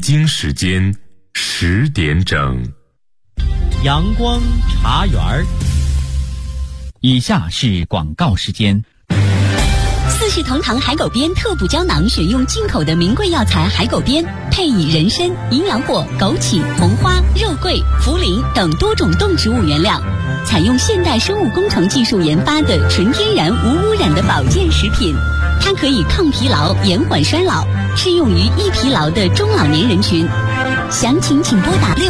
京时间10点整。 阳光茶园儿。 以下是广告时间。 四世同堂海狗鞭特补胶囊选用进口的名贵药材海狗鞭，配以人参、营养果、枸杞、红花、肉桂、茯苓等多种动植物原料，采用现代生物工程技术研发的纯天然无污染的保健食品。它可以抗疲劳、延缓衰老，适用于易疲劳的中老年人群。详情请拨打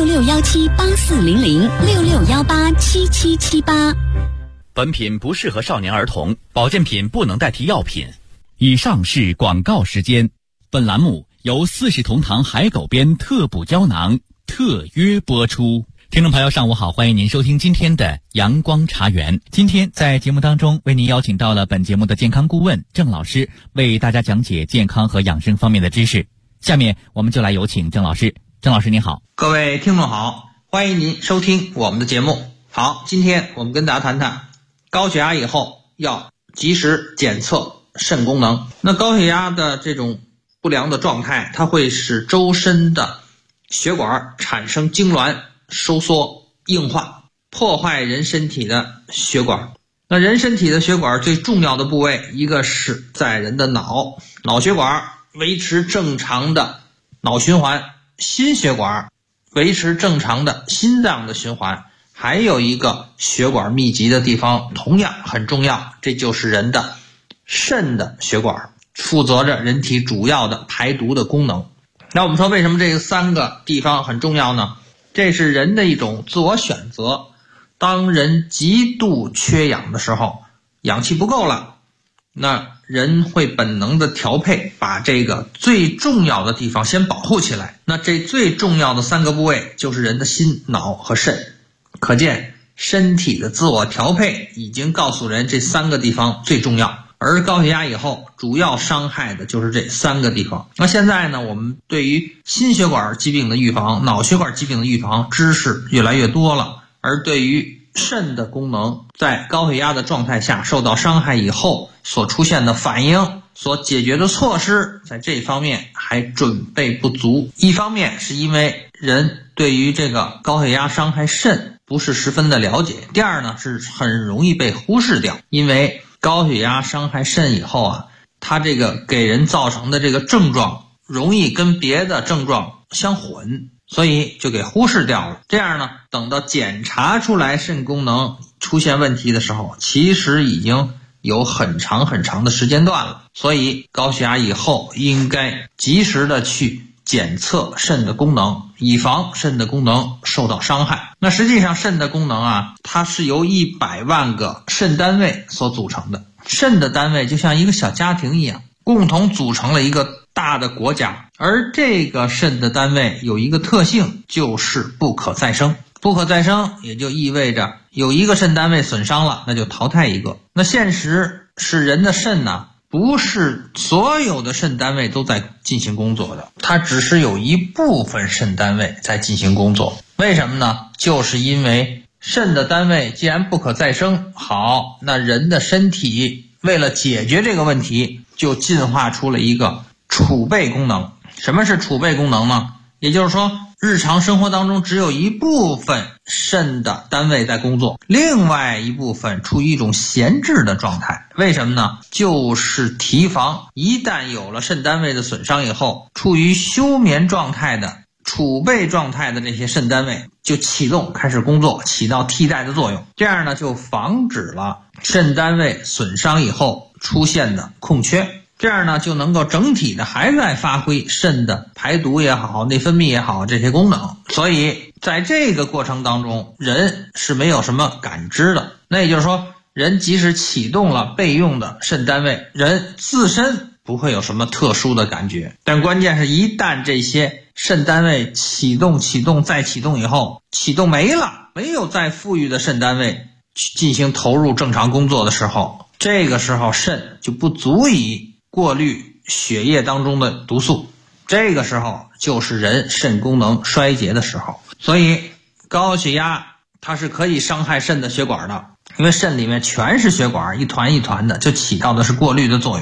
6617840066187778。 本品不适合少年儿童，保健品不能代替药品。以上是广告时间。本栏目由四世同堂海狗鞭特补胶囊特约播出。听众朋友上午好，欢迎您收听今天的阳光茶园。今天在节目当中为您邀请到了本节目的健康顾问郑老师，为大家讲解健康和养生方面的知识。下面我们就来有请郑老师。郑老师您好。 各位听众好，欢迎您收听我们的节目。好，今天我们跟大家谈谈高血压以后要及时检测肾功能。那高血压的这种不良的状态，它会使周身的血管产生痉挛、收缩、硬化，破坏人身体的血管。那人身体的血管最重要的部位，一个是在人的脑血管维持正常的脑循环，心血管维持正常的心脏的循环，还有一个血管密集的地方同样很重要，这就是人的肾的血管，负责着人体主要的排毒的功能。那我们说为什么这3个地方很重要呢？这是人的一种自我选择。当人极度缺氧的时候，氧气不够了，那人会本能的调配，把这个最重要的地方先保护起来。那这最重要的3个部位就是人的心、脑和肾。可见身体的自我调配已经告诉人这3个地方最重要，而高血压以后主要伤害的就是这3个地方。那现在呢，我们对于心血管疾病的预防、脑血管疾病的预防知识越来越多了，而对于肾的功能在高血压的状态下受到伤害以后所出现的反应、所解决的措施，在这方面还准备不足。一方面是因为人对于这个高血压伤害肾不是十分的了解，第二呢是很容易被忽视掉。因为高血压伤害肾以后啊，它这个给人造成的这个症状容易跟别的症状相混，所以就给忽视掉了。这样呢，等到检查出来肾功能出现问题的时候，其实已经有很长很长的时间段了。所以高血压以后应该及时的去检测肾的功能，以防肾的功能受到伤害。那实际上肾的功能啊，它是由100万个肾单位所组成的。肾的单位就像一个小家庭一样，共同组成了一个大的国家。而这个肾的单位有一个特性，就是不可再生。不可再生也就意味着有一个肾单位损伤了，那就淘汰一个。那现实是人的肾呢，不是所有的肾单位都在进行工作的，它只是有一部分肾单位在进行工作。为什么呢？就是因为肾的单位既然不可再生，好，那人的身体为了解决这个问题，就进化出了一个储备功能。什么是储备功能呢？也就是说，日常生活当中只有一部分肾的单位在工作，另外一部分处于一种闲置的状态。为什么呢？就是提防一旦有了肾单位的损伤以后，处于休眠状态的储备状态的这些肾单位就启动开始工作，起到替代的作用。这样呢，就防止了肾单位损伤以后出现的空缺。这样呢，就能够整体的还在发挥肾的排毒也好、内分泌也好这些功能。所以在这个过程当中，人是没有什么感知的。那也就是说，人即使启动了备用的肾单位，人自身不会有什么特殊的感觉。但关键是一旦这些肾单位启动再启动以后，启动没了，没有再富裕的肾单位去进行投入正常工作的时候，这个时候肾就不足以过滤血液当中的毒素，这个时候就是人肾功能衰竭的时候。所以高血压它是可以伤害肾的血管的，因为肾里面全是血管，一团一团的，就起到的是过滤的作用。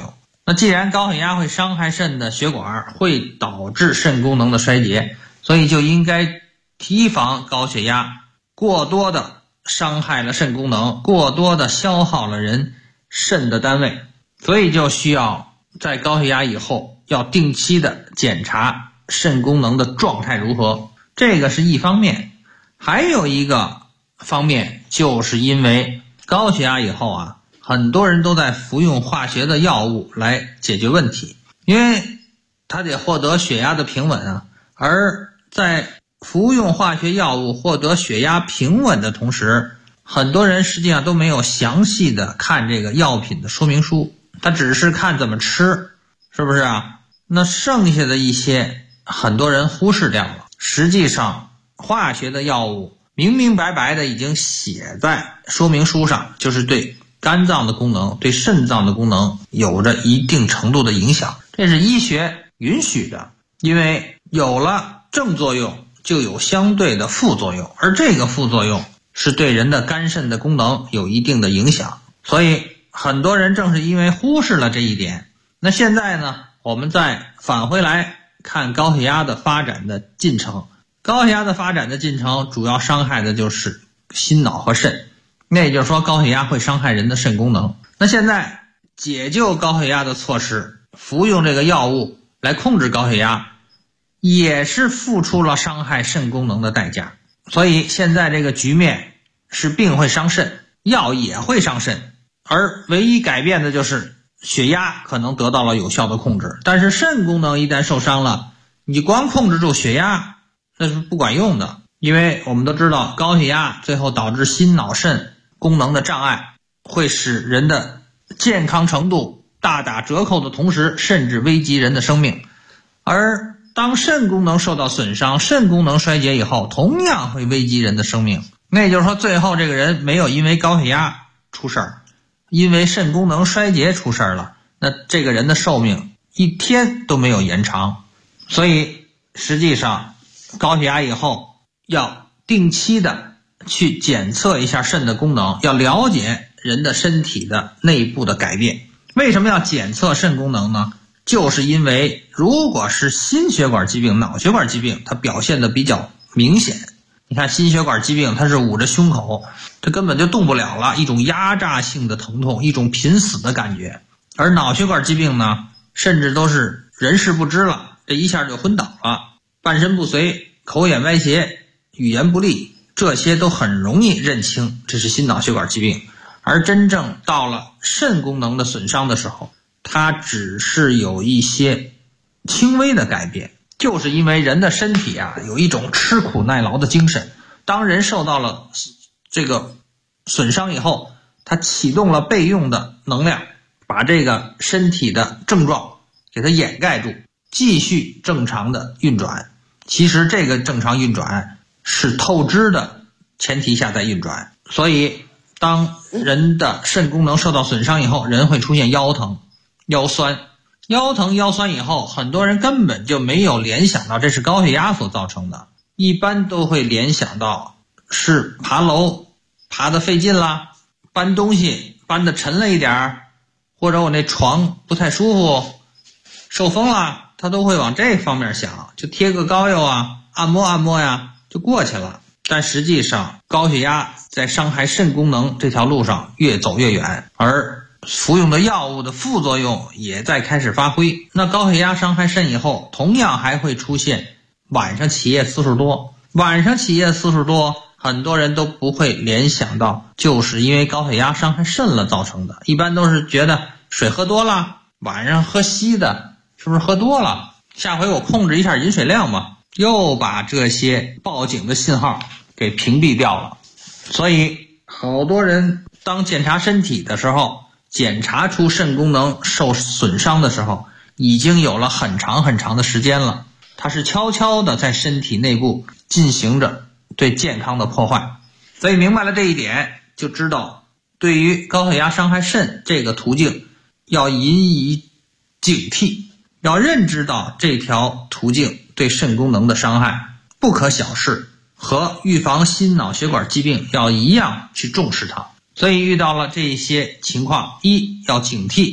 那既然高血压会伤害肾的血管，会导致肾功能的衰竭，所以就应该提防高血压过多的伤害了肾功能，过多的消耗了人肾的单位，所以就需要在高血压以后要定期的检查肾功能的状态如何，这个是一方面。还有一个方面，就是因为高血压以后啊，很多人都在服用化学的药物来解决问题，因为他得获得血压的平稳啊。而在服用化学药物获得血压平稳的同时，很多人实际上都没有详细的看这个药品的说明书，他只是看怎么吃，是不是啊？那剩下的一些很多人忽视掉了。实际上化学的药物明明白白的已经写在说明书上，就是对肝脏的功能、对肾脏的功能有着一定程度的影响，这是医学允许的。因为有了正作用就有相对的副作用，而这个副作用是对人的肝肾的功能有一定的影响，所以很多人正是因为忽视了这一点。那现在呢，我们再返回来看高血压的发展的进程。高血压的发展的进程主要伤害的就是心脑和肾，那也就是说高血压会伤害人的肾功能。那现在解救高血压的措施，服用这个药物来控制高血压，也是付出了伤害肾功能的代价。所以现在这个局面是病会伤肾，药也会伤肾，而唯一改变的就是血压可能得到了有效的控制，但是肾功能一旦受伤了，你光控制住血压那是不管用的。因为我们都知道高血压最后导致心脑肾功能的障碍，会使人的健康程度大打折扣的同时，甚至危及人的生命。而当肾功能受到损伤，肾功能衰竭以后，同样会危及人的生命。那也就是说，最后这个人没有因为高血压出事儿，因为肾功能衰竭出事儿了，那这个人的寿命一天都没有延长。所以实际上高血压以后要定期的去检测一下肾的功能，要了解人的身体的内部的改变。为什么要检测肾功能呢？就是因为如果是心血管疾病、脑血管疾病，它表现的比较明显。你看心血管疾病它是捂着胸口，它根本就动不了了，一种压榨性的疼痛，一种濒死的感觉。而脑血管疾病呢，甚至都是人事不知了，这一下就昏倒了，半身不遂，口眼歪斜，语言不利，这些都很容易认清这是心脑血管疾病。而真正到了肾功能的损伤的时候，它只是有一些轻微的改变，就是因为人的身体啊有一种吃苦耐劳的精神。当人受到了这个损伤以后，它启动了备用的能量，把这个身体的症状给它掩盖住，继续正常的运转。其实这个正常运转是透支的前提下在运转，所以当人的肾功能受到损伤以后，人会出现腰疼、腰酸。腰疼、腰酸以后，很多人根本就没有联想到这是高血压所造成的，一般都会联想到是爬楼爬得费劲啦，搬东西搬得沉了一点，或者我那床不太舒服，受风了，他都会往这方面想，就贴个膏药啊，按摩按摩呀，就过去了。但实际上高血压在伤害肾功能这条路上越走越远，而服用的药物的副作用也在开始发挥。那高血压伤害肾以后，同样还会出现晚上起夜次数多。晚上起夜次数多，很多人都不会联想到就是因为高血压伤害肾了造成的，一般都是觉得水喝多了，晚上喝稀的，是不是喝多了，下回我控制一下饮水量嘛，又把这些报警的信号给屏蔽掉了。所以好多人当检查身体的时候，检查出肾功能受损伤的时候，已经有了很长很长的时间了，它是悄悄的在身体内部进行着对健康的破坏。所以明白了这一点，就知道对于高血压伤害肾这个途径要引以警惕，要认知到这条途径对肾功能的伤害不可小视，和预防心脑血管疾病要一样去重视它。所以遇到了这些情况，一要警惕，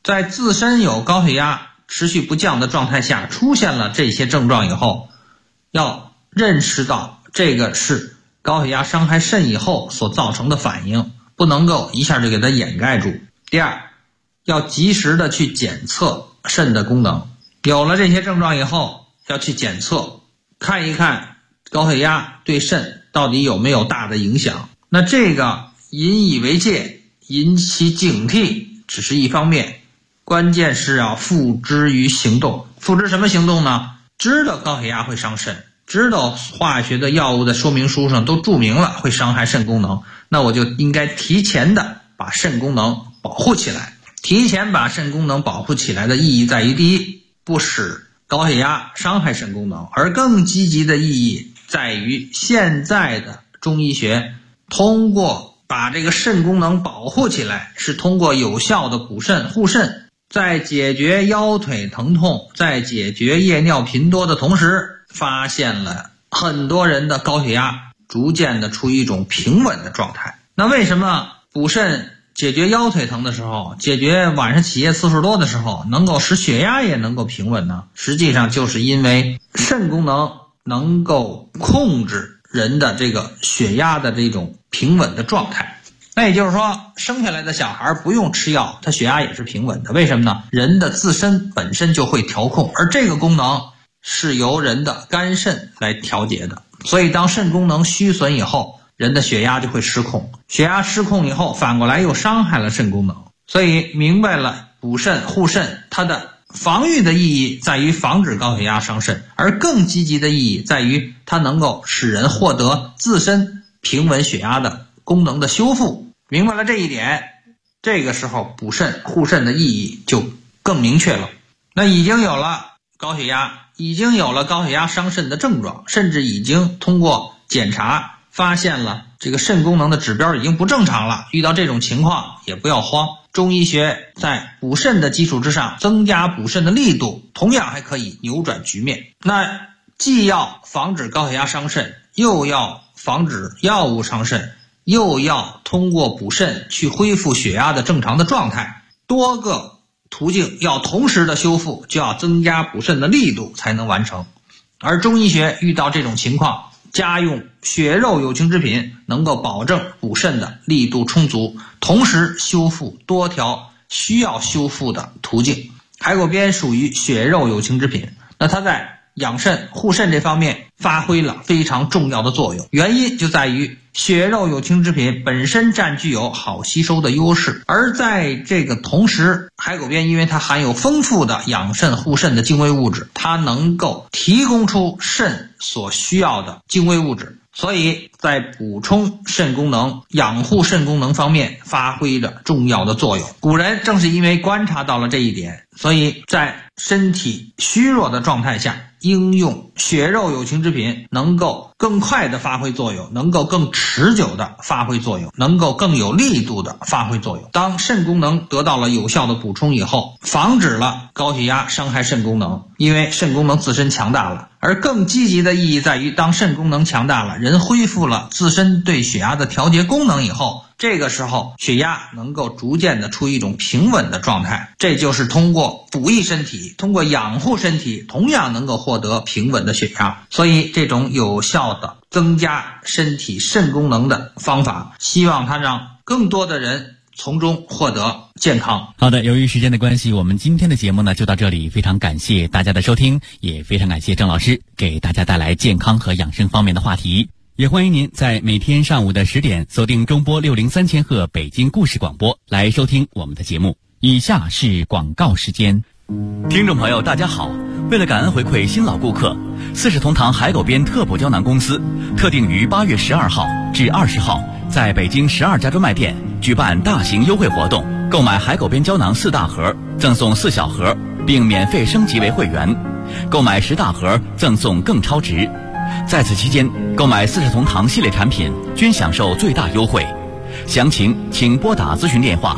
在自身有高血压持续不降的状态下，出现了这些症状以后，要认识到这个是高血压伤害肾以后所造成的反应，不能够一下就给它掩盖住。第二，要及时的去检测肾的功能，有了这些症状以后，要去检测，看一看高血压对肾到底有没有大的影响。那这个引以为戒，引起警惕只是一方面，关键是要付之于行动。付之什么行动呢？知道高血压会伤肾，知道化学的药物的说明书上都注明了会伤害肾功能，那我就应该提前的把肾功能保护起来。提前把肾功能保护起来的意义在于，第一，不使高血压伤害肾功能，而更积极的意义在于，现在的中医学通过把这个肾功能保护起来，是通过有效的补肾护肾，在解决腰腿疼痛，在解决夜尿频多的同时，发现了很多人的高血压逐渐的处于一种平稳的状态。那为什么补肾解决腰腿疼的时候，解决晚上起夜次数多的时候，能够使血压也能够平稳呢？实际上就是因为肾功能能够控制人的这个血压的这种平稳的状态。那也就是说，生下来的小孩不用吃药，他血压也是平稳的。为什么呢？人的自身本身就会调控，而这个功能是由人的肝肾来调节的。所以当肾功能虚损以后，人的血压就会失控，血压失控以后，反过来又伤害了肾功能。所以明白了补肾护肾，它的防御的意义在于防止高血压伤肾，而更积极的意义在于它能够使人获得自身平稳血压的功能的修复。明白了这一点，这个时候补肾护肾的意义就更明确了。那已经有了高血压，已经有了高血压伤肾的症状，甚至已经通过检查发现了这个肾功能的指标已经不正常了，遇到这种情况也不要慌，中医学在补肾的基础之上增加补肾的力度，同样还可以扭转局面。那既要防止高血压伤肾，又要防止药物伤肾，又要通过补肾去恢复血压的正常的状态，多个途径要同时的修复，就要增加补肾的力度才能完成。而中医学遇到这种情况，加用血肉有情之品，能够保证补肾的力度充足，同时修复多条需要修复的途径。海狗鞭属于血肉有情之品，那它在养肾护肾这方面发挥了非常重要的作用，原因就在于血肉有情之品本身占据有好吸收的优势，而在这个同时，海狗鞭因为它含有丰富的养肾护肾的精微物质，它能够提供出肾所需要的精微物质，所以在补充肾功能养护肾功能方面发挥着重要的作用。古人正是因为观察到了这一点，所以在身体虚弱的状态下，应用血肉有情之品能够更快的发挥作用，能够更持久的发挥作用，能够更有力度的发挥作用。当肾功能得到了有效的补充以后，防止了高血压伤害肾功能，因为肾功能自身强大了。而更积极的意义在于，当肾功能强大了，人恢复了自身对血压的调节功能以后，这个时候血压能够逐渐的处于一种平稳的状态，这就是通过补益身体，通过养护身体，同样能够获得平稳的血压。所以这种有效的增加身体肾功能的方法，希望它让更多的人从中获得健康。 好的，由于时间的关系，我们今天的节目呢就到这里，非常感谢大家的收听，也非常感谢郑老师给大家带来健康和养生方面的话题。也欢迎您在每天上午的10点锁定中波603千赫北京故事广播来收听我们的节目。以下是广告时间。听众朋友大家好，为了感恩回馈新老顾客，40同堂海狗鞭特补胶囊公司特定于8月12号至20号在北京12家专卖店举办大型优惠活动，购买海狗鞭胶囊4大盒赠送4小盒，并免费升级为会员，购买10大盒赠送更超值。在此期间，购买40同堂系列产品均享受最大优惠，详情请拨打咨询电话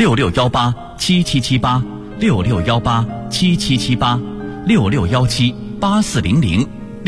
66187778 66187778 66178400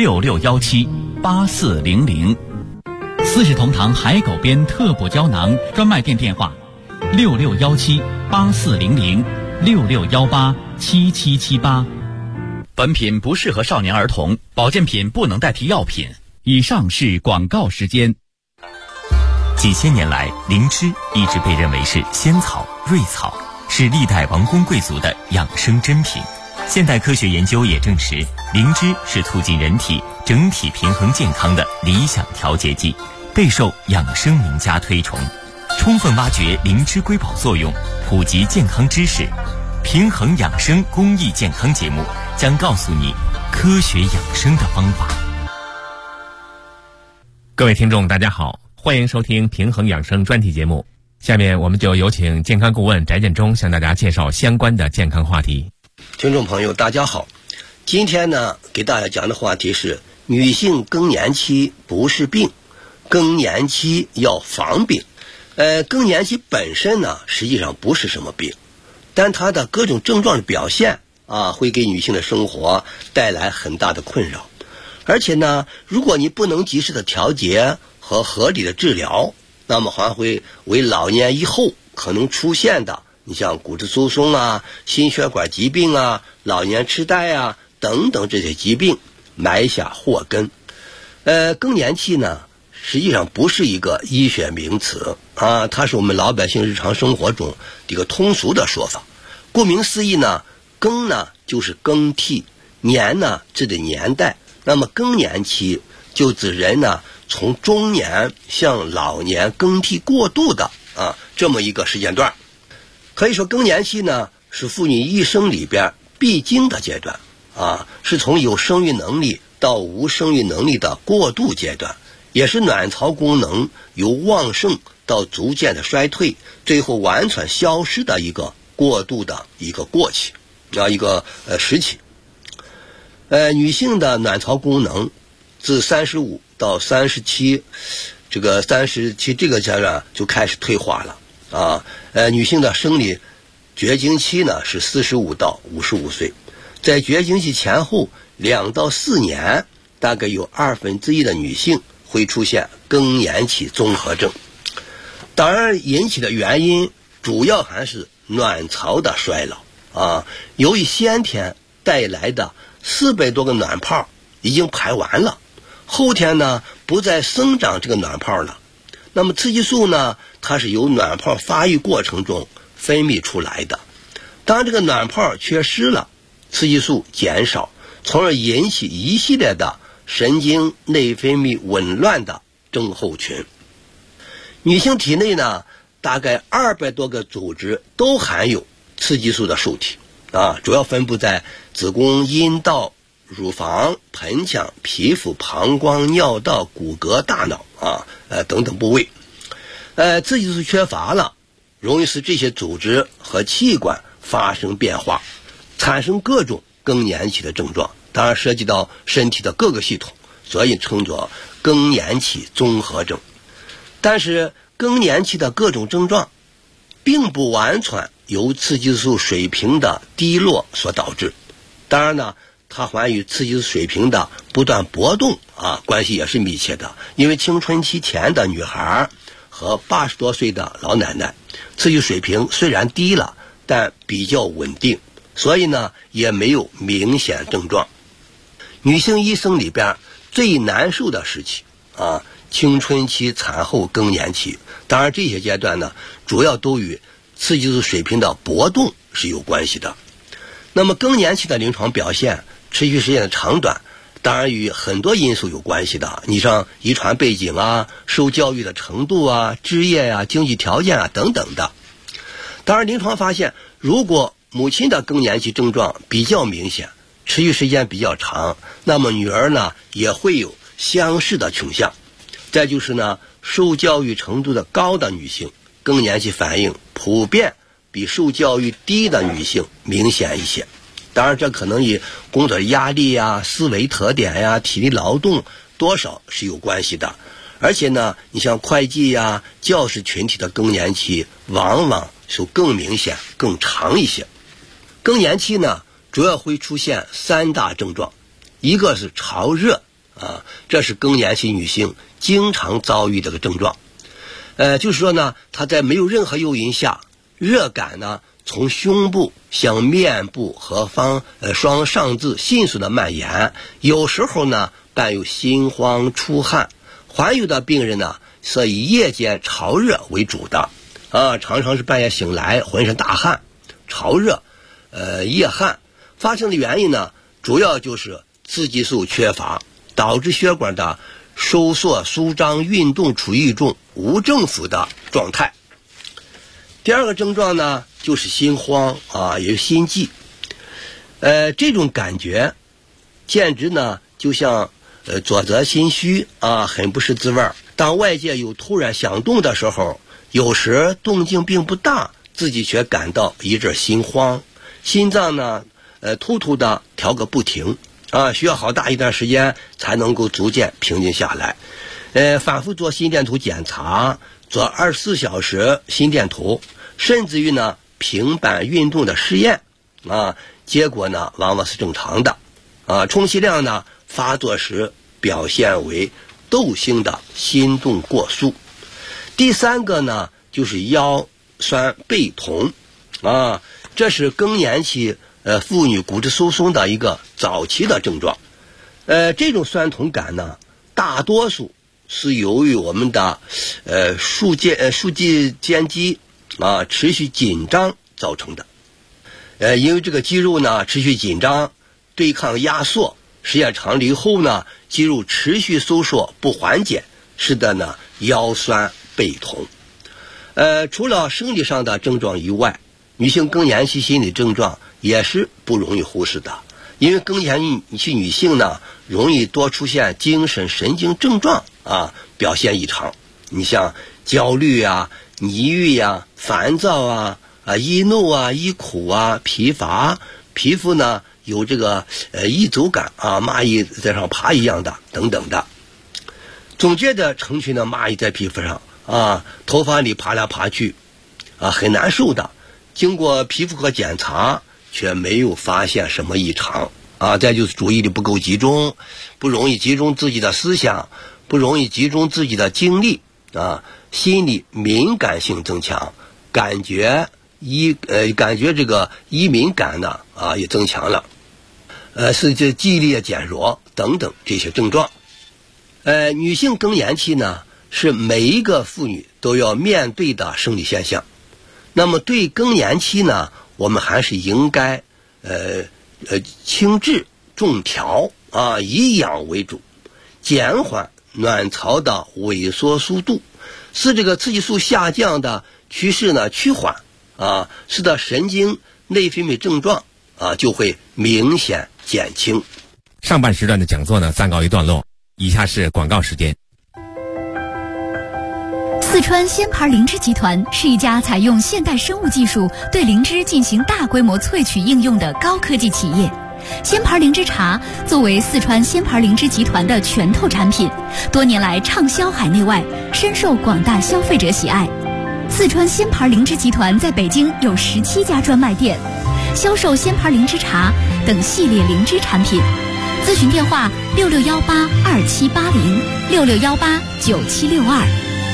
66178400。40同堂海狗鞭特补胶囊专卖店电话66178400 66187778。本品不适合少年儿童，保健品不能代替药品。以上是广告时间。 几千年来，灵芝一直被认为是仙草、瑞草，是历代王公贵族的养生珍品。现代科学研究也证实，灵芝是促进人体整体平衡健康的理想调节剂，备受养生名家推崇。充分挖掘灵芝瑰宝作用，普及健康知识，平衡养生公益健康节目将告诉你科学养生的方法。 各位听众大家好，欢迎收听平衡养生专题节目。下面我们就有请健康顾问翟建中向大家介绍相关的健康话题。 听众朋友大家好，今天呢给大家讲的话题是女性更年期不是病，更年期要防病。更年期本身呢实际上不是什么病，但它的各种症状的表现会给女性的生活带来很大的困扰。而且呢，如果你不能及时的调节和合理的治疗，那么还会为老年以后可能出现的，你像骨质疏松啊、心血管疾病啊、老年痴呆啊等等这些疾病埋下祸根。更年期呢实际上不是一个医学名词它是我们老百姓日常生活中一个通俗的说法。顾名思义呢，更呢就是更替，年呢指的年代，那么更年期就指人呢从中年向老年更替过渡的这么一个时间段。可以说更年期呢是妇女一生里边必经的阶段是从有生育能力到无生育能力的过渡阶段，也是卵巢功能由旺盛到逐渐的衰退，最后完全消失的一个过渡的一个过期一个时期。女性的卵巢功能自35到37这个阶段就开始退化了女性的生理绝经期呢是45到55岁，在绝经期前后2到4年，大概有1/2的女性会出现更年期综合症。当然引起的原因主要还是卵巢的衰老由于先天带来的400多个卵泡已经排完了，后天呢不再生长这个卵泡了，那么雌激素呢它是由卵泡发育过程中分泌出来的，当这个卵泡缺失了，雌激素减少，从而引起一系列的神经内分泌紊乱的症候群。女性体内呢大概200多个组织都含有雌激素的受体主要分布在子宫、阴道、乳房、盆腔、皮肤、膀胱、尿道、骨骼、大脑等等部位。雌激素缺乏了，容易使这些组织和器官发生变化，产生各种更年期的症状，当然涉及到身体的各个系统，所以称作更年期综合症。但是更年期的各种症状并不完全由雌激素水平的低落所导致，当然呢它还与雌激素水平的不断波动关系也是密切的。因为青春期前的女孩和80多岁的老奶奶，雌激素水平虽然低了，但比较稳定，所以呢也没有明显症状。女性一生里边最难受的时期青春期、产后、更年期，当然这些阶段呢主要都与雌激素水平的波动是有关系的。那么更年期的临床表现持续时间的长短当然与很多因素有关系的，你像遗传背景受教育的程度职业经济条件等等的。当然临床发现，如果母亲的更年期症状比较明显，持续时间比较长，那么女儿呢也会有相似的倾向。再就是呢，受教育程度的高的女性更年期反应普遍比受教育低的女性明显一些。当然这可能与工作压力思维特点体力劳动多少是有关系的。而且呢，你像会计教师群体的更年期往往是更明显更长一些。更年期呢主要会出现3大症状，一个是潮热这是更年期女性经常遭遇这个症状。就是说呢，她在没有任何诱因下，热感呢从胸部向面部和双上肢迅速的蔓延，有时候呢伴有心慌出汗。患有的病人呢是以夜间潮热为主的常常是半夜醒来浑身大汗潮热夜汗。发生的原因呢主要就是雌激素缺乏，导致血管的收缩舒张运动处于一种无政府的状态。第二个症状呢就是心慌也有心悸。这种感觉简直呢就像左则心虚很不是滋味。当外界有突然响动的时候，有时动静并不大，自己却感到一阵心慌，心脏呢突突的跳个不停需要好大一段时间才能够逐渐平静下来。反复做心电图检查，做24小时心电图，甚至于呢平板运动的试验结果呢往往是正常的充其量呢发作时表现为窦性的心动过速。第三个呢就是腰酸背痛这是更年期妇女骨质疏松的一个早期的症状。这种酸痛感呢大多数是由于我们的竖肌间肌持续紧张造成的。因为这个肌肉呢持续紧张对抗压缩，时间长了以后呢肌肉持续收缩不缓解，使得呢腰酸背痛。除了生理上的症状以外，女性更年期心理症状也是不容易忽视的。因为更年期女性呢容易多出现精神神经症状表现异常。你像焦虑抑郁烦躁易怒易苦疲乏，皮肤呢有这个易走感蚂蚁在上爬一样的等等的。总觉得成群的蚂蚁在皮肤上头发里爬来爬去很难受的。经过皮肤科检查却没有发现什么异常再就是注意力不够集中，不容易集中自己的思想，不容易集中自己的精力心理敏感性增强，感觉这个易敏感呢也增强了，是这记忆力减弱等等这些症状。女性更年期呢是每一个妇女都要面对的生理现象。那么对更年期呢我们还是应该轻质重调以养为主，减缓卵巢的萎缩速度，使这个雌激素下降的趋势呢趋缓使得神经内分泌症状就会明显减轻。 上半时段的讲座呢暂告一段落，以下是广告时间。 四川鲜牌灵芝集团是一家采用现代生物技术对灵芝进行大规模萃取应用的高科技企业。鲜牌灵芝茶作为四川鲜牌灵芝集团的拳头产品，多年来畅销海内外，深受广大消费者喜爱。四川鲜牌灵芝集团在北京有17家专卖店，销售鲜牌灵芝茶等系列灵芝产品。咨询电话6618278066189762。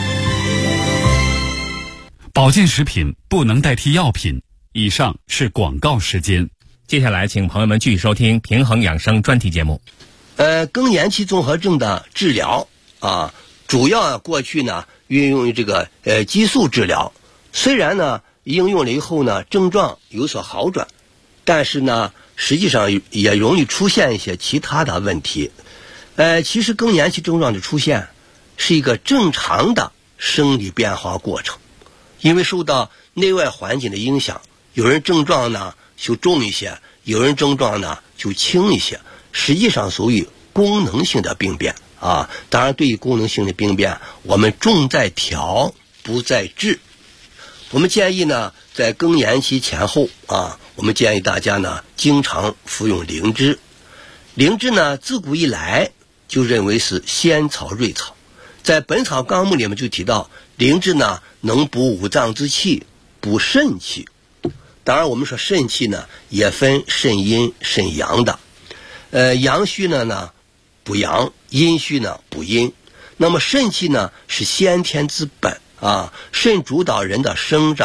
保健食品不能代替药品。以上是广告时间。 接下来请朋友们继续收听平衡养生专题节目。 更年期综合症的治疗主要过去呢运用这个激素治疗，虽然呢应用了以后呢症状有所好转，但是呢实际上也容易出现一些其他的问题。其实更年期症状的出现是一个正常的生理变化过程，因为受到内外环境的影响，有人症状呢就重一些，有人症状呢就轻一些，实际上属于功能性的病变当然对于功能性的病变我们重在调不在治。我们建议呢在更年期前后我们建议大家呢经常服用灵芝。灵芝呢自古以来就认为是仙草瑞草，在本草纲目里面就提到灵芝呢能补五脏之气，补肾气。当然我们说肾气呢也分肾阴肾阳的，阳虚呢补阳，阴虚呢补阴。那么肾气呢是先天之本肾主导人的生长、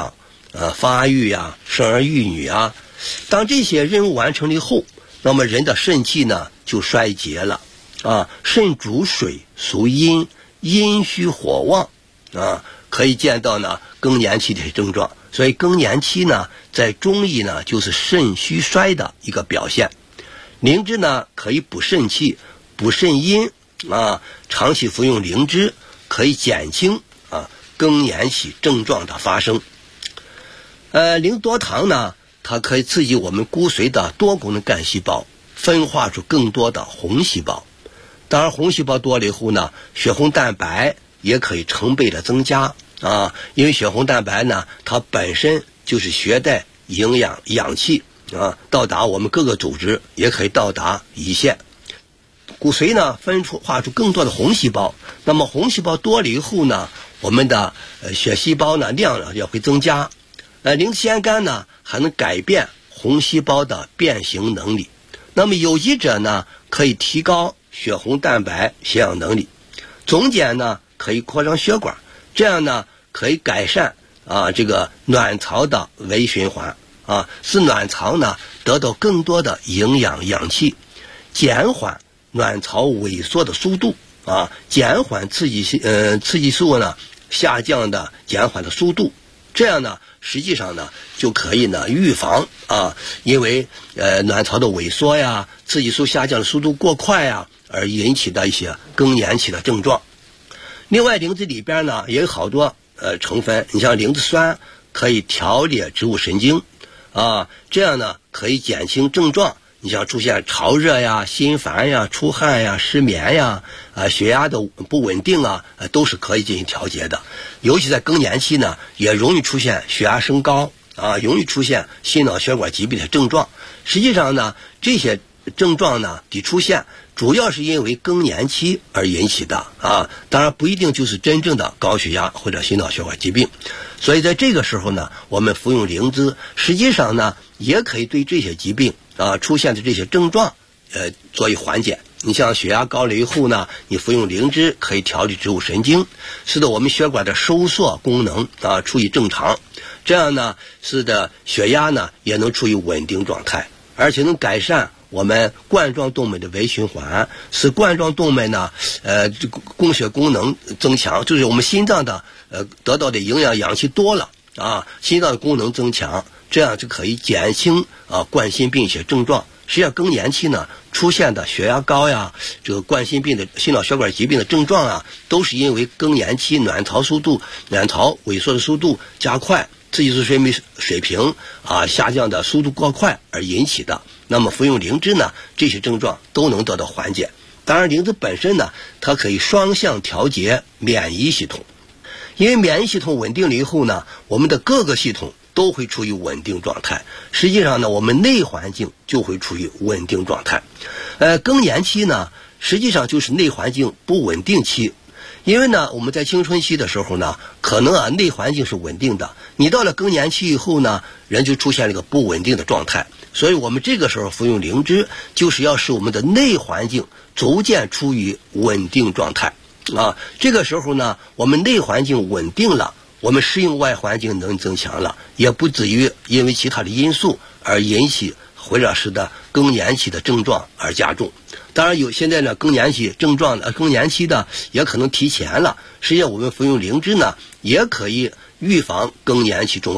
发育呀、生儿育女啊。当这些任务完成了以后，那么人的肾气呢就衰竭了啊。肾主水，属阴，阴虚火旺啊，可以见到呢更年期的症状。所以更年期呢，在中医呢就是肾虚衰的一个表现。灵芝呢可以补肾气、补肾阴啊，长期服用灵芝可以减轻更年期症状的发生。灵多糖呢，它可以刺激我们骨髓的多功能干细胞分化出更多的红细胞。当然红细胞多了以后呢，血红蛋白也可以成倍的增加啊，因为血红蛋白呢，它本身就是携带营养、氧气啊，到达我们各个组织，也可以到达胰腺。骨髓呢分化出更多的红细胞，那么红细胞多了以后呢，我们的血细胞呢量呢也会增加。灵芝鲜苷呢还能改变红细胞的变形能力。那么有机者呢可以提高血红蛋白血氧能力，总碱呢可以扩张血管，这样呢可以改善这个卵巢的微循环啊，使卵巢呢得到更多的营养氧气，减缓卵巢萎缩的速度啊，减缓刺激素呢下降的减缓的速度。这样呢实际上呢就可以呢预防因为卵巢的萎缩呀、刺激素下降的速度过快呀而引起的一些更年期的症状。另外灵芝里边呢也有好多成分，你像灵芝酸可以调理植物神经这样呢可以减轻症状。你像出现潮热呀、心烦呀、出汗呀、失眠呀血压的不稳定都是可以进行调节的。尤其在更年期呢，也容易出现血压升高容易出现心脑血管疾病的症状。实际上呢，这些症状呢的出现，主要是因为更年期而引起的当然不一定就是真正的高血压或者心脑血管疾病。所以在这个时候呢，我们服用灵芝，实际上呢也可以对这些疾病出现的这些症状做以缓解。你像血压高了以后呢，你服用灵芝可以调理植物神经，使得我们血管的收缩功能处于正常，这样呢使得血压呢也能处于稳定状态，而且能改善我们冠状动脉的微循环，使冠状动脉呢供血功能增强，就是我们心脏的得到的营养氧气多了心脏的功能增强，这样就可以减轻冠心病一些症状。实际上更年期呢出现的血压高呀、这个冠心病的心脑血管疾病的症状都是因为更年期卵巢萎缩的速度加快，刺激素水平下降的速度过快而引起的。那么服用灵芝呢，这些症状都能得到缓解。当然灵芝本身呢，它可以双向调节免疫系统，因为免疫系统稳定了以后呢，我们的各个系统都会处于稳定状态。实际上呢，我们内环境就会处于稳定状态。更年期呢，实际上就是内环境不稳定期。因为呢，我们在青春期的时候呢，可能内环境是稳定的，你到了更年期以后呢，人就出现了一个不稳定的状态。所以我们这个时候服用灵芝，就是要使我们的内环境逐渐处于稳定状态这个时候呢，我们内环境稳定了，我们适应外环境能增强了，也不至于因为其他的因素而引起或者使得更年期的症状而加重。当然现在呢更年期的也可能提前了，实际上我们服用灵芝呢也可以预防更年期中